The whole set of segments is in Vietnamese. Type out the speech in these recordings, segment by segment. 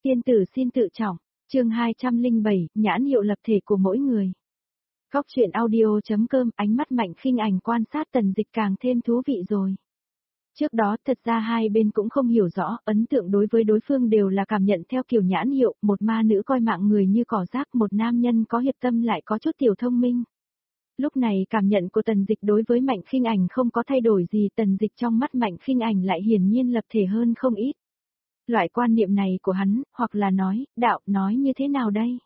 Tiên tử xin tự trọng, chương 207, nhãn hiệu lập thể của mỗi người. Góc truyện audio.com, ánh mắt Mạnh Khinh Ảnh quan sát Tần Dịch càng thêm thú vị rồi. Trước đó thật ra hai bên cũng không hiểu rõ, ấn tượng đối với đối phương đều là cảm nhận theo kiểu nhãn hiệu, một ma nữ coi mạng người như cỏ rác, một nam nhân có hiệp tâm lại có chút tiểu thông minh. Lúc này cảm nhận của Tần Dịch đối với Mạnh Khinh Ảnh không có thay đổi gì, Tần Dịch trong mắt Mạnh Khinh Ảnh lại hiển nhiên lập thể hơn không ít. Loại quan niệm này của hắn, hoặc là nói, đạo, nói như thế nào đây?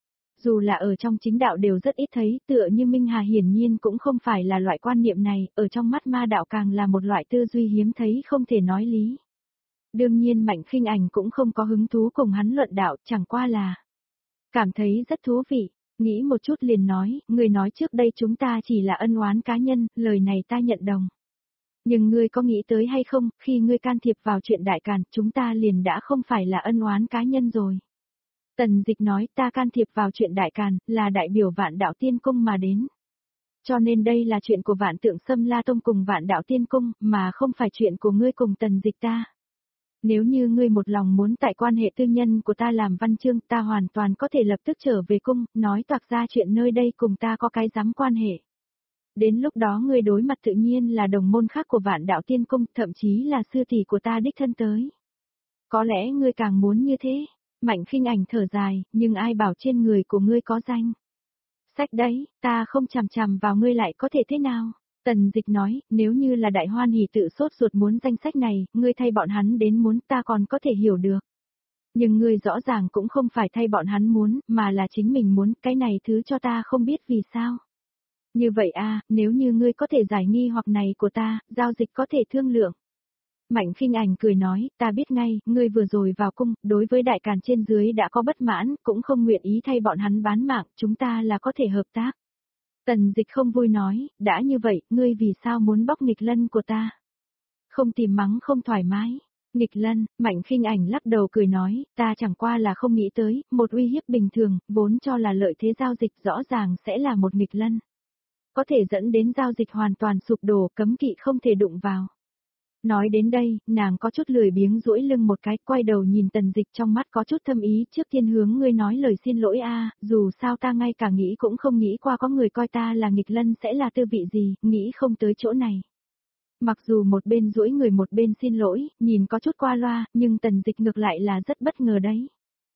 Dù là ở trong chính đạo đều rất ít thấy, tựa như Minh Hà hiển nhiên cũng không phải là loại quan niệm này, ở trong mắt ma đạo càng là một loại tư duy hiếm thấy không thể nói lý. Đương nhiên Mạnh Khinh Ảnh cũng không có hứng thú cùng hắn luận đạo, chẳng qua là cảm thấy rất thú vị, nghĩ một chút liền nói, người nói trước đây chúng ta chỉ là ân oán cá nhân, lời này ta nhận đồng. Nhưng ngươi có nghĩ tới hay không, khi ngươi can thiệp vào chuyện đại càn, chúng ta liền đã không phải là ân oán cá nhân rồi. Tần Dịch nói, ta can thiệp vào chuyện đại càn, là đại biểu Vạn Đạo Tiên Cung mà đến. Cho nên đây là chuyện của Vạn Tượng Xâm La Tông cùng Vạn Đạo Tiên Cung, mà không phải chuyện của ngươi cùng Tần Dịch ta. Nếu như ngươi một lòng muốn tại quan hệ tư nhân của ta làm văn chương, ta hoàn toàn có thể lập tức trở về cung, nói toạc ra chuyện nơi đây cùng ta có cái dám quan hệ. Đến lúc đó ngươi đối mặt tự nhiên là đồng môn khác của Vạn Đạo Tiên Cung, thậm chí là sư tỷ của ta đích thân tới. Có lẽ ngươi càng muốn như thế. Mạnh Khinh Ảnh thở dài, nhưng ai bảo trên người của ngươi có danh. Sách đấy, ta không chằm chằm vào ngươi lại có thể thế nào? Tần Dịch nói, nếu như là Đại Hoan Hỷ tự sốt ruột muốn danh sách này, ngươi thay bọn hắn đến muốn ta còn có thể hiểu được. Nhưng ngươi rõ ràng cũng không phải thay bọn hắn muốn, mà là chính mình muốn, cái này thứ cho ta không biết vì sao. Như vậy a, nếu như ngươi có thể giải nghi hoặc này của ta, giao dịch có thể thương lượng. Mạnh Khinh Ảnh cười nói, ta biết ngay, ngươi vừa rồi vào cung, đối với đại càn trên dưới đã có bất mãn, cũng không nguyện ý thay bọn hắn bán mạng, chúng ta là có thể hợp tác. Tần Dịch không vui nói, đã như vậy, ngươi vì sao muốn bóc nghịch lân của ta? Không tìm mắng không thoải mái. Nghịch lân, Mạnh Khinh Ảnh lắc đầu cười nói, ta chẳng qua là không nghĩ tới, một uy hiếp bình thường, vốn cho là lợi thế giao dịch rõ ràng sẽ là một nghịch lân. Có thể dẫn đến giao dịch hoàn toàn sụp đổ, cấm kỵ không thể đụng vào. Nói đến đây, nàng có chút lười biếng duỗi lưng một cái, quay đầu nhìn Tần Dịch trong mắt có chút thâm ý, trước tiên hướng ngươi nói lời xin lỗi a, dù sao ta ngay cả nghĩ cũng không nghĩ qua có người coi ta là nghịch lân sẽ là tư vị gì, nghĩ không tới chỗ này. Mặc dù một bên duỗi người một bên xin lỗi, nhìn có chút qua loa, nhưng Tần Dịch ngược lại là rất bất ngờ đấy.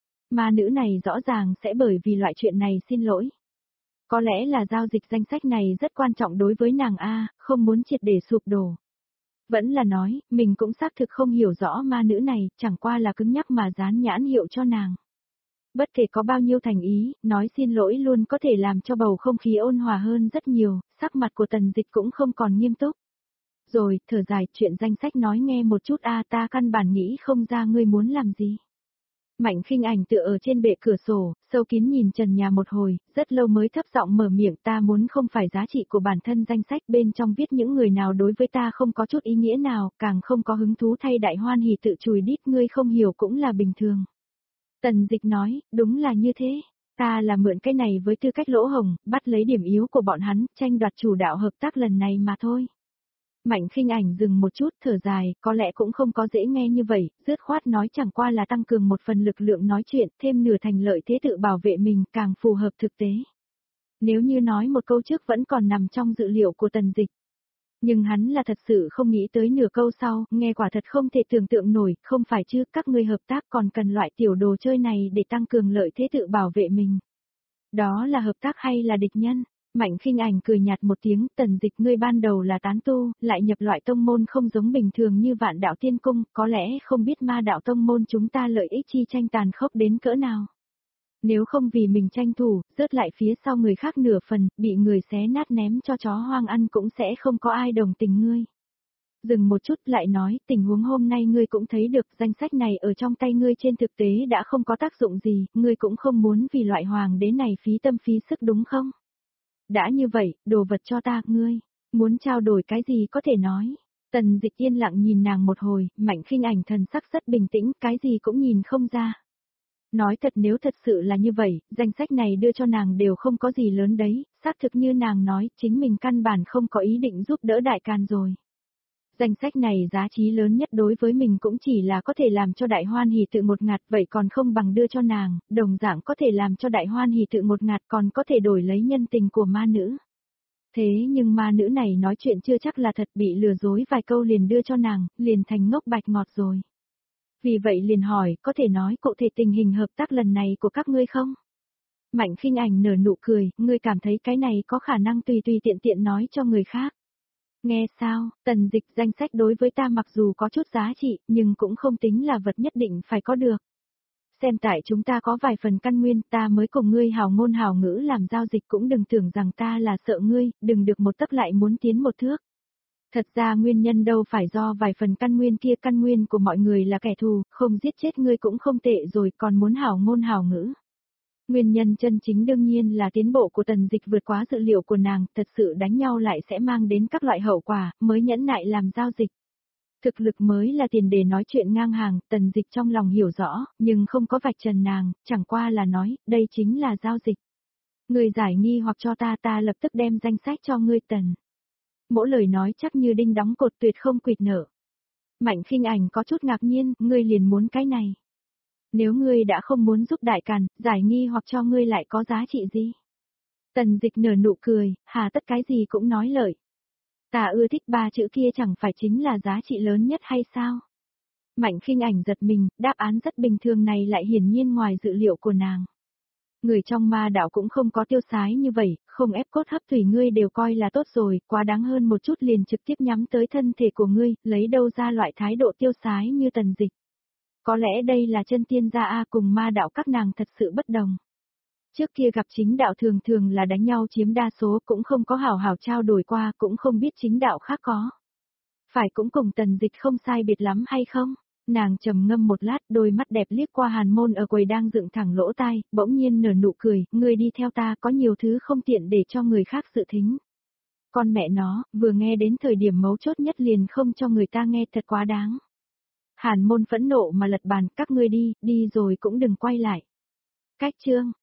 Ma nữ này rõ ràng sẽ bởi vì loại chuyện này xin lỗi. Có lẽ là giao dịch danh sách này rất quan trọng đối với nàng a, không muốn triệt để sụp đổ. Vẫn là nói, mình cũng xác thực không hiểu rõ ma nữ này, chẳng qua là cứng nhắc mà dán nhãn hiệu cho nàng. Bất kể có bao nhiêu thành ý, nói xin lỗi luôn có thể làm cho bầu không khí ôn hòa hơn rất nhiều, sắc mặt của Tần Dịch cũng không còn nghiêm túc. Rồi, thở dài, chuyện danh sách nói nghe một chút a, ta căn bản nghĩ không ra ngươi muốn làm gì. Mạnh Khinh Ảnh tựa ở trên bệ cửa sổ, sâu kín nhìn trần nhà một hồi, rất lâu mới thấp giọng mở miệng, ta muốn không phải giá trị của bản thân danh sách bên trong viết những người nào đối với ta không có chút ý nghĩa nào, càng không có hứng thú thay Đại Hoan Hỷ tự chùi đít, ngươi không hiểu cũng là bình thường. Tần Dịch nói, đúng là như thế, ta là mượn cái này với tư cách lỗ hổng, bắt lấy điểm yếu của bọn hắn, tranh đoạt chủ đạo hợp tác lần này mà thôi. Mạnh Khinh Ảnh dừng một chút, thở dài, có lẽ cũng không có dễ nghe như vậy, dứt khoát nói chẳng qua là tăng cường một phần lực lượng nói chuyện, thêm nửa thành lợi thế tự bảo vệ mình, càng phù hợp thực tế. Nếu như nói một câu trước vẫn còn nằm trong dự liệu của Tần Dịch. Nhưng hắn là thật sự không nghĩ tới nửa câu sau, nghe quả thật không thể tưởng tượng nổi, không phải chứ, các ngươi hợp tác còn cần loại tiểu đồ chơi này để tăng cường lợi thế tự bảo vệ mình. Đó là hợp tác hay là địch nhân? Mạnh Khinh Ảnh cười nhạt một tiếng, Tần Dịch ngươi ban đầu là tán tu, lại nhập loại tông môn không giống bình thường như Vạn Đạo Tiên Cung, có lẽ không biết ma đạo tông môn chúng ta lợi ích chi tranh tàn khốc đến cỡ nào. Nếu không vì mình tranh thủ, rớt lại phía sau người khác nửa phần, bị người xé nát ném cho chó hoang ăn cũng sẽ không có ai đồng tình ngươi. Dừng một chút lại nói, tình huống hôm nay ngươi cũng thấy được, danh sách này ở trong tay ngươi trên thực tế đã không có tác dụng gì, ngươi cũng không muốn vì loại hoàng đế này phí tâm phí sức đúng không? Đã như vậy, đồ vật cho ta, ngươi, muốn trao đổi cái gì có thể nói. Tần Dịch yên lặng nhìn nàng một hồi, Mạnh Khinh Ảnh thần sắc rất bình tĩnh, cái gì cũng nhìn không ra. Nói thật nếu thật sự là như vậy, danh sách này đưa cho nàng đều không có gì lớn đấy, xác thực như nàng nói, chính mình căn bản không có ý định giúp đỡ Đại Càn rồi. Danh sách này giá trị lớn nhất đối với mình cũng chỉ là có thể làm cho đại hoan hỷ tự một ngạt, vậy còn không bằng đưa cho nàng, đồng dạng có thể làm cho đại hoan hỷ tự một ngạt, còn có thể đổi lấy nhân tình của ma nữ. Thế nhưng ma nữ này nói chuyện chưa chắc là thật, bị lừa dối vài câu liền đưa cho nàng, liền thành ngốc bạch ngọt rồi. Vì vậy liền hỏi, có thể nói cụ thể tình hình hợp tác lần này của các ngươi không? Mạnh Khinh Ảnh nở nụ cười, ngươi cảm thấy cái này có khả năng tùy tùy tiện tiện nói cho người khác. Nghe sao, Tần Dịch, danh sách đối với ta mặc dù có chút giá trị, nhưng cũng không tính là vật nhất định phải có được. Xem tại chúng ta có vài phần căn nguyên, ta mới cùng ngươi hào ngôn hào ngữ làm giao dịch, cũng đừng tưởng rằng ta là sợ ngươi, đừng được một tấc lại muốn tiến một thước. Thật ra nguyên nhân đâu phải do vài phần căn nguyên kia, căn nguyên của mọi người là kẻ thù, không giết chết ngươi cũng không tệ rồi, còn muốn hào ngôn hào ngữ. Nguyên nhân chân chính đương nhiên là tiến bộ của Tần Dịch vượt quá dự liệu của nàng, thật sự đánh nhau lại sẽ mang đến các loại hậu quả, mới nhẫn nại làm giao dịch. Thực lực mới là tiền để nói chuyện ngang hàng, Tần Dịch trong lòng hiểu rõ, nhưng không có vạch trần nàng, chẳng qua là nói, đây chính là giao dịch. Ngươi giải nghi hoặc cho ta lập tức đem danh sách cho ngươi Tần. Mỗi lời nói chắc như đinh đóng cột, tuyệt không quỵt nợ. Mạnh Khinh Ảnh có chút ngạc nhiên, ngươi liền muốn cái này. Nếu ngươi đã không muốn giúp đại càn, giải nghi hoặc cho ngươi lại có giá trị gì? Tần Dịch nở nụ cười, hà tất cái gì cũng nói lợi. Ta ưa thích ba chữ kia chẳng phải chính là giá trị lớn nhất hay sao? Mạnh Khinh Ảnh giật mình, đáp án rất bình thường này lại hiển nhiên ngoài dự liệu của nàng. Người trong ma đạo cũng không có tiêu sái như vậy, không ép cốt hấp thủy ngươi đều coi là tốt rồi, quá đáng hơn một chút liền trực tiếp nhắm tới thân thể của ngươi, lấy đâu ra loại thái độ tiêu sái như Tần Dịch. Có lẽ đây là chân tiên gia A, cùng ma đạo các nàng thật sự bất đồng. Trước kia gặp chính đạo thường thường là đánh nhau chiếm đa số, cũng không có hảo hảo trao đổi qua, cũng không biết chính đạo khác có. Phải cũng cùng Tần Dịch không sai biệt lắm hay không? Nàng trầm ngâm một lát, đôi mắt đẹp liếc qua Hàn Môn ở quầy đang dựng thẳng lỗ tai, bỗng nhiên nở nụ cười, ngươi đi theo ta, có nhiều thứ không tiện để cho người khác dự thính. Con mẹ nó, vừa nghe đến thời điểm mấu chốt nhất liền không cho người ta nghe, thật quá đáng. Hàn Môn phẫn nộ mà lật bàn, các ngươi đi rồi cũng đừng quay lại. Cách chương